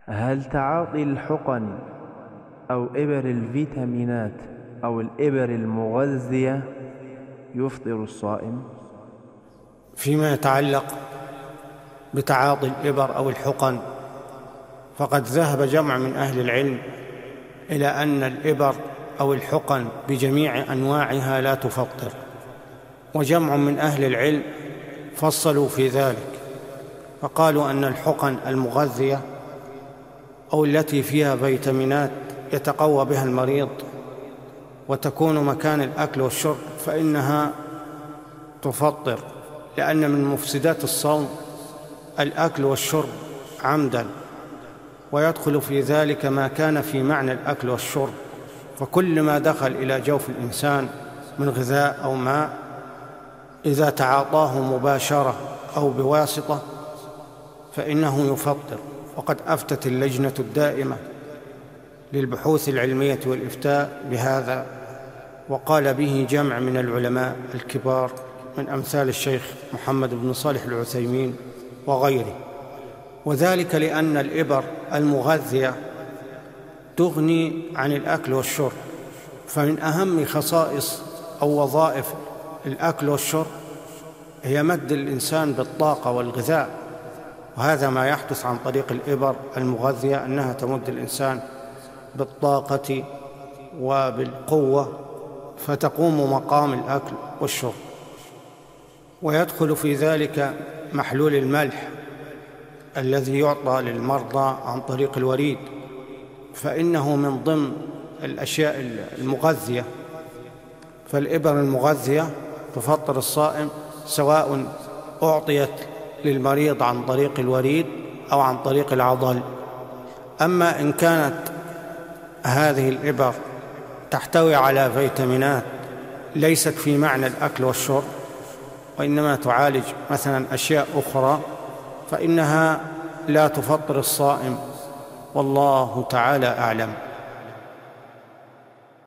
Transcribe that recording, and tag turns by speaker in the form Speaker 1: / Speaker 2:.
Speaker 1: هل تعاطي الحقن أو إبر الفيتامينات أو الإبر المغذية يفطر الصائم؟
Speaker 2: فيما يتعلق بتعاطي الإبر أو الحقن، فقد ذهب جمع من أهل العلم إلى أن الإبر أو الحقن بجميع أنواعها لا تفطر، وجمع من أهل العلم فصلوا في ذلك، فقالوا أن الحقن المغذية أو التي فيها فيتامينات يتقوى بها المريض وتكون مكان الأكل والشرب فإنها تفطر، لأن من مفسدات الصوم الأكل والشرب عمدا، ويدخل في ذلك ما كان في معنى الأكل والشرب، فكل ما دخل إلى جوف الإنسان من غذاء أو ماء إذا تعاطاه مباشرة أو بواسطة فإنه يفطر. وقد أفتت اللجنة الدائمة للبحوث العلمية والإفتاء بهذا، وقال به جمع من العلماء الكبار من أمثال الشيخ محمد بن صالح العثيمين وغيره، وذلك لأن الإبر المغذية تغني عن الأكل والشرب، فمن أهم خصائص أو وظائف الأكل والشرب هي مد الإنسان بالطاقة والغذاء، وهذا ما يحدث عن طريق الإبر المغذية، أنها تمد الإنسان بالطاقة وبالقوة فتقوم مقام الأكل والشرب. ويدخل في ذلك محلول الملح الذي يعطى للمرضى عن طريق الوريد، فإنه من ضمن الأشياء المغذية، فالإبر المغذية تفطر الصائم سواء أعطيت للمريض عن طريق الوريد أو عن طريق العضل. أما إن كانت هذه الإبر تحتوي على فيتامينات ليست في معنى الأكل والشرب وإنما تعالج مثلا أشياء أخرى فإنها لا تفطر الصائم، والله تعالى أعلم.